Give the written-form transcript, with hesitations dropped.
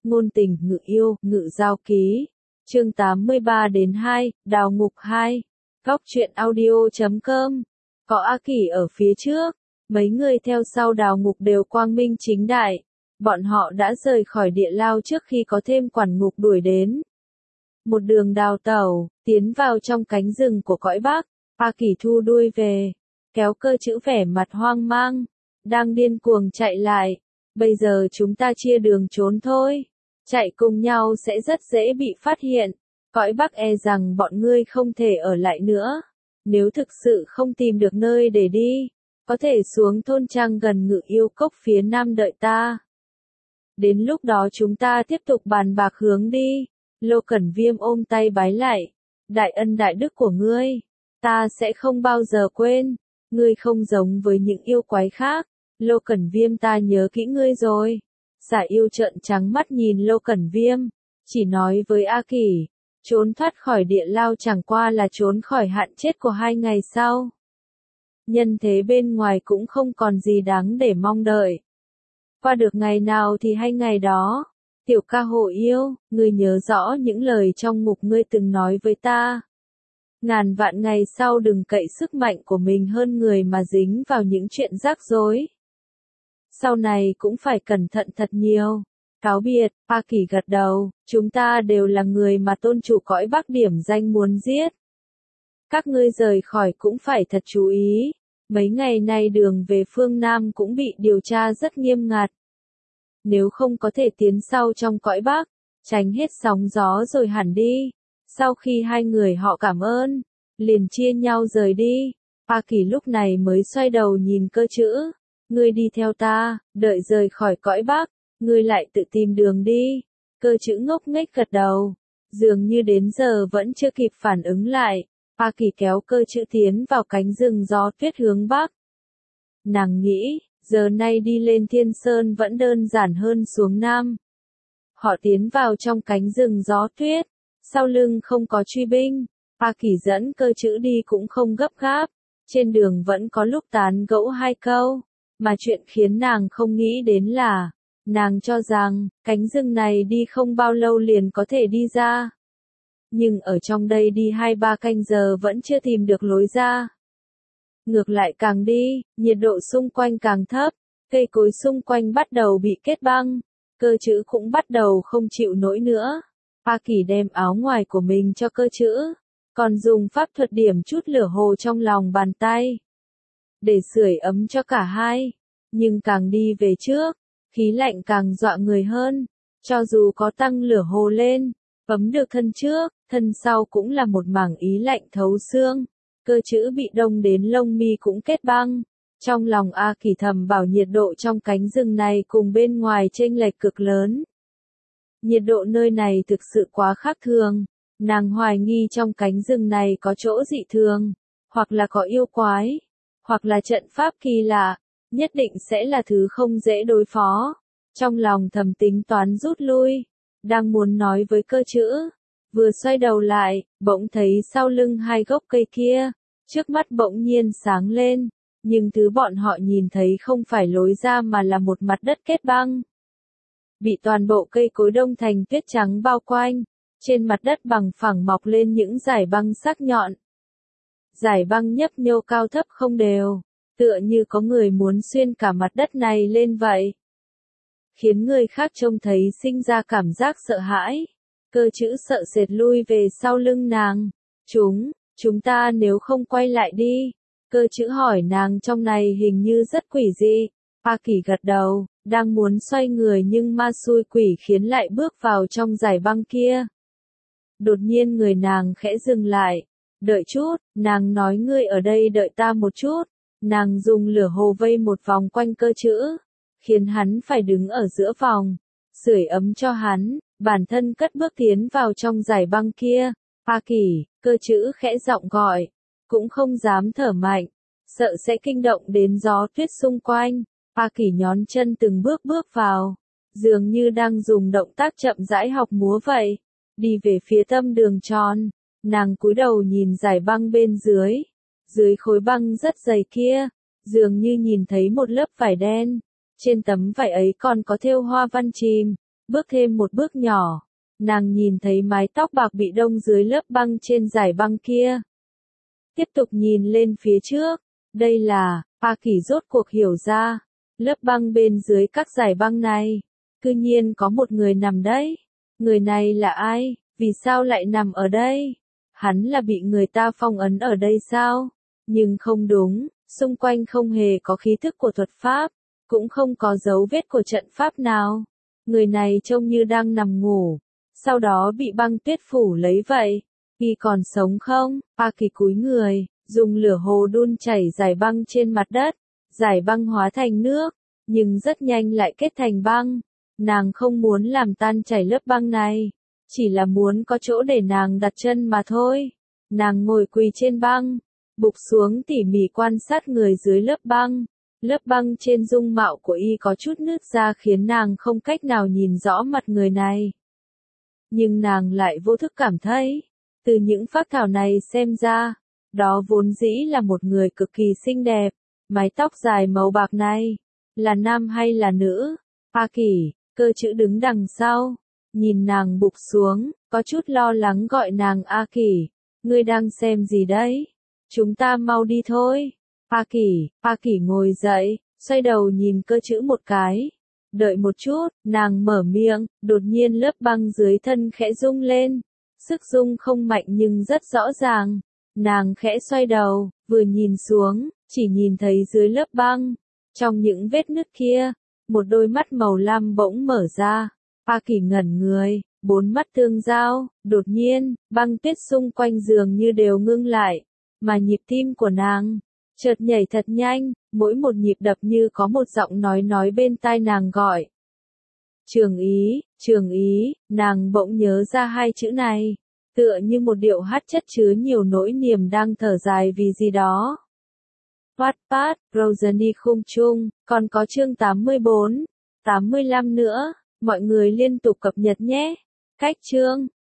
Ngôn tình ngự yêu, ngự giao ký. Chương 83-2, Đào ngục 2. Góc truyện audio.com. Có A Kỷ ở phía trước, mấy người theo sau Đào ngục đều quang minh chính đại. Bọn họ đã rời khỏi địa lao trước khi có thêm quản ngục đuổi đến. Một đường đào tẩu, tiến vào trong cánh rừng của cõi Bắc. A Kỷ thu đuôi về, kéo Cơ Chữ vẻ mặt hoang mang, đang điên cuồng chạy lại. Bây giờ chúng ta chia đường trốn thôi. Chạy cùng nhau sẽ rất dễ bị phát hiện. Cõi Bắc e rằng bọn ngươi không thể ở lại nữa. Nếu thực sự không tìm được nơi để đi, có thể xuống thôn trang gần Ngự Yêu Cốc phía nam đợi ta. Đến lúc đó chúng ta tiếp tục bàn bạc hướng đi. Lô Cẩn Viêm ôm tay bái lại. Đại ân đại đức của ngươi, ta sẽ không bao giờ quên. Ngươi không giống với những yêu quái khác. Lô Cẩn Viêm, ta nhớ kỹ ngươi rồi. Xà yêu trợn trắng mắt nhìn Lô Cẩn Viêm, chỉ nói với A Kỷ, trốn thoát khỏi địa lao chẳng qua là trốn khỏi hạn chết của 2 ngày sau. Nhân thế bên ngoài cũng không còn gì đáng để mong đợi. Qua được ngày nào thì hay ngày đó. Tiểu ca hộ yêu, ngươi nhớ rõ những lời trong ngục ngươi từng nói với ta. Ngàn vạn ngày sau đừng cậy sức mạnh của mình hơn người mà dính vào những chuyện rắc rối. Sau này cũng phải cẩn thận thật nhiều. Cáo biệt. A Kỷ gật đầu, chúng ta đều là người mà tôn chủ cõi Bắc điểm danh muốn giết. Các ngươi rời khỏi cũng phải thật chú ý. Mấy ngày nay đường về phương Nam cũng bị điều tra rất nghiêm ngặt. Nếu không có thể tiến sau trong cõi Bắc, tránh hết sóng gió rồi hẳn đi. Sau khi hai người họ cảm ơn, liền chia nhau rời đi. A Kỷ lúc này mới xoay đầu nhìn Cơ Chữ. Ngươi đi theo ta, đợi rời khỏi cõi Bắc, ngươi lại tự tìm đường đi. Cơ Chữ ngốc nghếch gật đầu, dường như đến giờ vẫn chưa kịp phản ứng lại. A Kỷ kéo Cơ Chữ tiến vào cánh rừng gió tuyết hướng Bắc. Nàng nghĩ, giờ nay đi lên Thiên Sơn vẫn đơn giản hơn xuống Nam. Họ tiến vào trong cánh rừng gió tuyết, sau lưng không có truy binh. A Kỷ dẫn Cơ Chữ đi cũng không gấp gáp, trên đường vẫn có lúc tán gẫu 2 câu. Mà chuyện khiến nàng không nghĩ đến là, nàng cho rằng, cánh rừng này đi không bao lâu liền có thể đi ra. Nhưng ở trong đây đi 2-3 canh giờ vẫn chưa tìm được lối ra. Ngược lại càng đi, nhiệt độ xung quanh càng thấp, cây cối xung quanh bắt đầu bị kết băng, Cơ Chữ cũng bắt đầu không chịu nổi nữa. A Kỷ đem áo ngoài của mình cho Cơ Chữ, còn dùng pháp thuật điểm chút lửa hồ trong lòng bàn tay, để sưởi ấm cho cả hai. Nhưng càng đi về trước, khí lạnh càng dọa người hơn. Cho dù có tăng lửa hồ lên, ấm được thân trước, thân sau cũng là một mảng ý lạnh thấu xương. Cơ Chữ bị đông đến lông mi cũng kết băng. Trong lòng A Kỷ thầm bảo nhiệt độ trong cánh rừng này cùng bên ngoài chênh lệch cực lớn. Nhiệt độ nơi này thực sự quá khác thường. Nàng hoài nghi trong cánh rừng này có chỗ dị thường, hoặc là có yêu quái, hoặc là trận pháp kỳ lạ, nhất định sẽ là thứ không dễ đối phó. Trong lòng thầm tính toán rút lui, đang muốn nói với Cơ Chữ, vừa xoay đầu lại, bỗng thấy sau lưng 2 gốc cây kia, trước mắt bỗng nhiên sáng lên, nhưng thứ bọn họ nhìn thấy không phải lối ra mà là một mặt đất kết băng. Bị toàn bộ cây cối đông thành tuyết trắng bao quanh, trên mặt đất bằng phẳng mọc lên những dải băng sắc nhọn. Dải băng nhấp nhô cao thấp không đều, tựa như có người muốn xuyên cả mặt đất này lên vậy. Khiến người khác trông thấy sinh ra cảm giác sợ hãi. Cơ Chữ sợ sệt lui về sau lưng nàng. Chúng ta nếu không quay lại đi. Cơ Chữ hỏi nàng trong này hình như rất quỷ dị. A Kỷ gật đầu, đang muốn xoay người nhưng ma xui quỷ khiến lại bước vào trong dải băng kia. Đột nhiên người nàng khẽ dừng lại. Đợi chút, nàng nói ngươi ở đây đợi ta một chút. Nàng dùng lửa hồ vây một vòng quanh Cơ Chữ, khiến hắn phải đứng ở giữa vòng, sưởi ấm cho hắn, bản thân cất bước tiến vào trong dải băng kia. A Kỷ, Cơ Chữ khẽ giọng gọi, cũng không dám thở mạnh, sợ sẽ kinh động đến gió tuyết xung quanh. A Kỷ nhón chân từng bước bước vào, dường như đang dùng động tác chậm rãi học múa vậy, đi về phía tâm đường tròn. Nàng cúi đầu nhìn dải băng bên dưới. Dưới khối băng rất dày kia, dường như nhìn thấy một lớp vải đen. Trên tấm vải ấy còn có thêu hoa văn chìm. Bước thêm một bước nhỏ, nàng nhìn thấy mái tóc bạc bị đông dưới lớp băng trên dải băng kia. Tiếp tục nhìn lên phía trước, đây là, A Kỳ rốt cuộc hiểu ra, lớp băng bên dưới các dải băng này, cư nhiên có một người nằm đấy. Người này là ai, vì sao lại nằm ở đây? Hắn là bị người ta phong ấn ở đây sao? Nhưng không đúng, xung quanh không hề có khí thức của thuật pháp, cũng không có dấu vết của trận pháp nào. Người này trông như đang nằm ngủ, sau đó bị băng tuyết phủ lấy vậy. Y còn sống không? A Kỳ cúi người, dùng lửa hồ đun chảy dải băng trên mặt đất, dải băng hóa thành nước, nhưng rất nhanh lại kết thành băng. Nàng không muốn làm tan chảy lớp băng này, chỉ là muốn có chỗ để nàng đặt chân mà thôi. Nàng ngồi quỳ trên băng, bục xuống tỉ mỉ quan sát người dưới lớp băng. Lớp băng trên dung mạo của y có chút nứt ra khiến nàng không cách nào nhìn rõ mặt người này. Nhưng nàng lại vô thức cảm thấy, từ những phác thảo này xem ra, đó vốn dĩ là một người cực kỳ xinh đẹp. Mái tóc dài màu bạc này, là nam hay là nữ? A Kỳ, cơ chữ đứng đằng sau, nhìn nàng bục xuống, có chút lo lắng gọi nàng A Kỳ, ngươi đang xem gì đấy? Chúng ta mau đi thôi. A Kỳ ngồi dậy, xoay đầu nhìn cơ chữ một cái. Đợi một chút, nàng mở miệng, đột nhiên lớp băng dưới thân khẽ rung lên. Sức rung không mạnh nhưng rất rõ ràng. Nàng khẽ xoay đầu, vừa nhìn xuống, chỉ nhìn thấy dưới lớp băng, trong những vết nứt kia, một đôi mắt màu lam bỗng mở ra. A Kỳ ngẩn người, bốn mắt tương giao, đột nhiên, băng tuyết xung quanh giường như đều ngưng lại, mà nhịp tim của nàng chợt nhảy thật nhanh, mỗi một nhịp đập như có một giọng nói bên tai nàng gọi. Trường ý, nàng bỗng nhớ ra hai chữ này, tựa như một điệu hát chất chứa nhiều nỗi niềm đang thở dài vì gì đó. Wattpad, Rosany khung chung, còn có chương 84, 85 nữa, mọi người liên tục cập nhật nhé. Cách chương